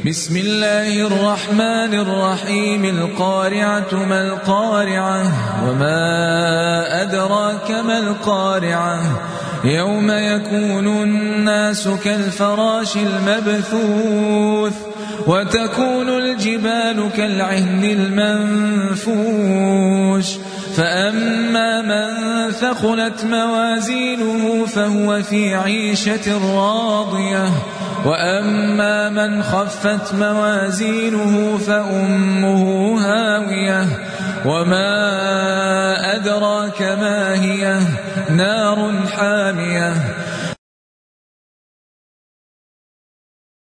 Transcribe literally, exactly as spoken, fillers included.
بسم الله الرحمن الرحيم. القارعة ما القارعة وما أدراك ما القارعة يوم يكون الناس كالفراش المبثوث وتكون الجبال كالعهن المنفوش فأما من ثقلت موازينه فهو في عيشة راضية وأما من خفت موازينه فأمه هاوية وما أدراك ما هي نار حامية